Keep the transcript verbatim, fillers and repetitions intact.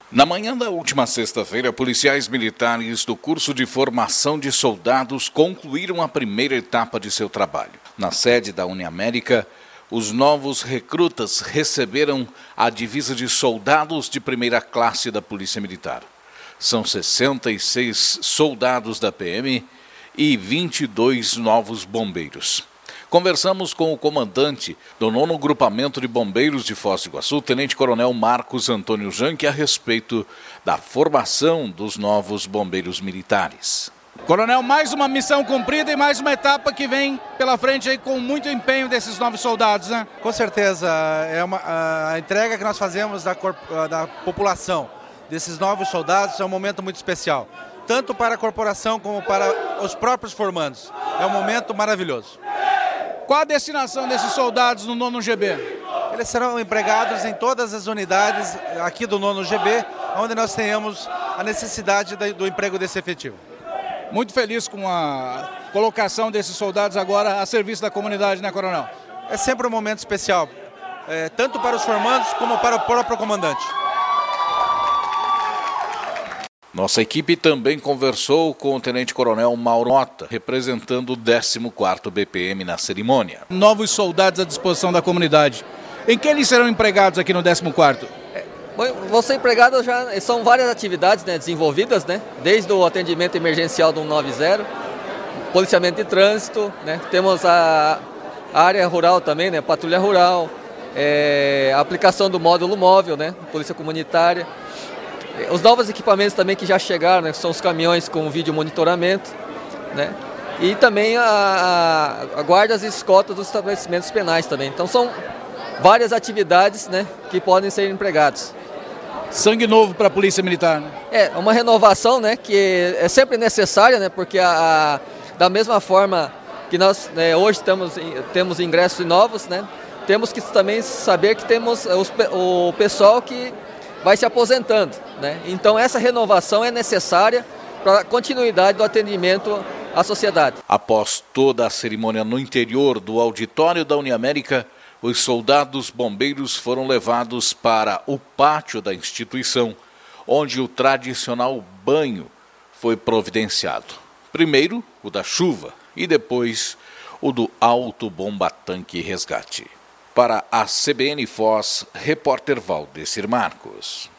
Na manhã da última sexta-feira, policiais militares do curso de formação de soldados concluíram a primeira etapa de seu trabalho. Na sede da Uniamérica, os novos recrutas receberam a divisa de soldados de primeira classe da Polícia Militar. São sessenta e seis soldados da P M e vinte e dois novos bombeiros. Conversamos com o comandante do nono Grupamento de Bombeiros de Foz do Iguaçu, Tenente Coronel Marcos Antônio Janke, a respeito da formação dos novos bombeiros militares. Coronel, mais uma missão cumprida e mais uma etapa que vem pela frente aí com muito empenho desses novos soldados, né? Com certeza, é uma, a entrega que nós fazemos da, da população desses novos soldados é um momento muito especial, tanto para a corporação como para os próprios formandos. É um momento maravilhoso. Qual a destinação desses soldados no nono G B? Eles serão empregados em todas as unidades aqui do nono G B, onde nós tenhamos a necessidade do emprego desse efetivo. Muito feliz com a colocação desses soldados agora a serviço da comunidade, né, Coronel? É sempre um momento especial, é, tanto para os formandos como para o próprio comandante. Nossa equipe também conversou com o Tenente Coronel Mauro Mota, representando o décimo quarto B P M na cerimônia. Novos soldados à disposição da comunidade. Em que eles serão empregados aqui no décimo quarto? É, vão ser empregados já, são várias atividades, né, desenvolvidas, né, desde o atendimento emergencial do cento e noventa, policiamento de trânsito, né, temos a, a área rural também, né, patrulha rural, é, a aplicação do módulo móvel, né, polícia comunitária. Os novos equipamentos também que já chegaram, né, são os caminhões com vídeo monitoramento, né, e também a, a, a guardas e escoltas dos estabelecimentos penais também. Então são várias atividades, né, que podem ser empregados. Sangue novo para a Polícia Militar, né? É, uma renovação, né, que é sempre necessária, né, porque a, a, da mesma forma que nós, né, hoje temos, temos ingressos novos, né, temos que também saber que temos os, o pessoal que vai se aposentando, né? Então essa renovação é necessária para a continuidade do atendimento à sociedade. Após toda a cerimônia no interior do auditório da Uniamérica, os soldados bombeiros foram levados para o pátio da instituição, onde o tradicional banho foi providenciado. Primeiro o da chuva e depois o do alto bomba-tanque resgate. Para a C B N Foz, repórter Valdecir Marcos.